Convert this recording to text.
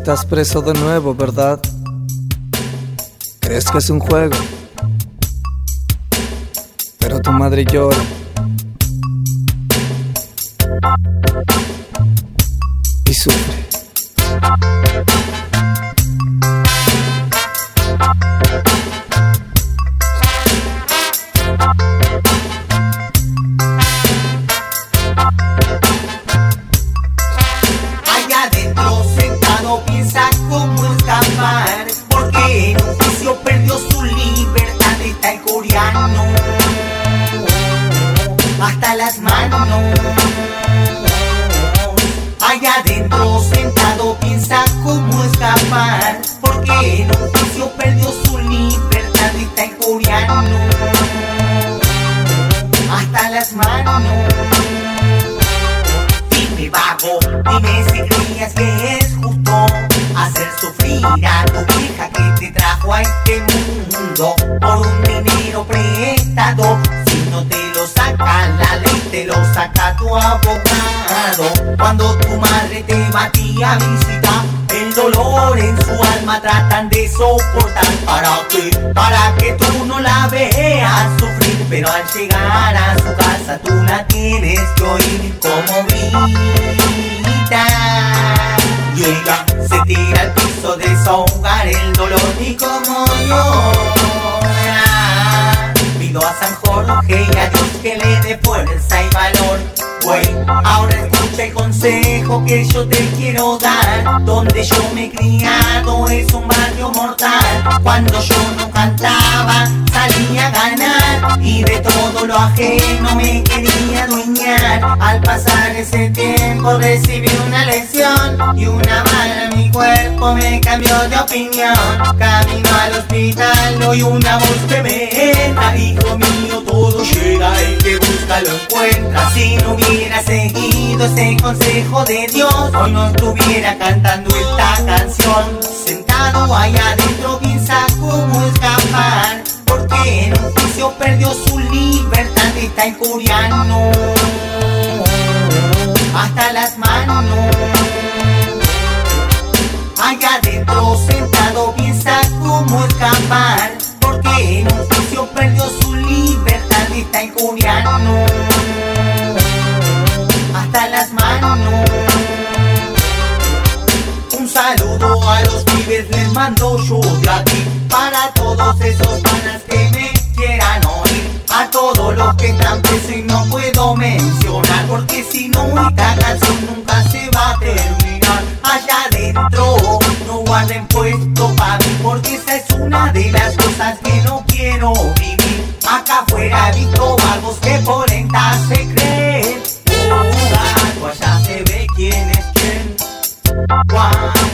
Estás preso de nuevo, ¿verdad? Crees que es un juego, pero tu madre llora. Y sufre. Allá adentro sentado piensa cómo escapar, porque en un juicio perdió su libertad. Está el coreano hasta las manos. Allá adentro sentado piensa cómo escapar, porque en un juicio perdió su libertad. Está el coreano hasta las manos. Dime vago, dime si creías que es justo hacer sufrir a tu vieja que te trajo a este mundo por un dinero prestado. Si no te lo saca la ley, te lo saca tu abogado. Cuando tu madre te batía a visita, el dolor en su alma tratan de soportar. Para que tú no la veas sufrir, pero al llegar a su casa tú la tienes que oír como grita. Y ella se tira al piso, desahogar el dolor y como llora. Pido a San Jorge y a Dios que le dé fuerza y valor. Güey, ahora escucha el consejo que yo te quiero dar. Donde yo me he criado es un barrio mortal. Cuando yo no cantaba salía a ganar, y de todo lo ajeno me quería adueñar. Al pasar ese tiempo recibí una lección, y una bala en mi cuerpo me cambió de opinión. Camino al hospital, oí una voz que me entra: hijo mío, todo llega, el que busca lo encuentra. Si no hubiera seguido ese consejo de Dios, hoy no estuviera cantando esta canción. Sentado allá adentro piensa cómo escapar, porque en un juicio perdió su libertad. Está el coreano hasta las manos. Allá adentro sentado piensa cómo escapar, porque en un juicio perdió su libertad. Está el coreano hasta las manos. Un saludo a los pibes les mando yo de aquí, para todos esos panas que me quieran oír. A todos los que están presos y no puedo mencionar, porque si no esta canción nunca se va a terminar. Allá adentro no guarden puesto pa' mí, porque esa es una de las cosas que no quiero vivir. Acá afuera he visto vagos que polenta se creen. Allá se ve quién es quién.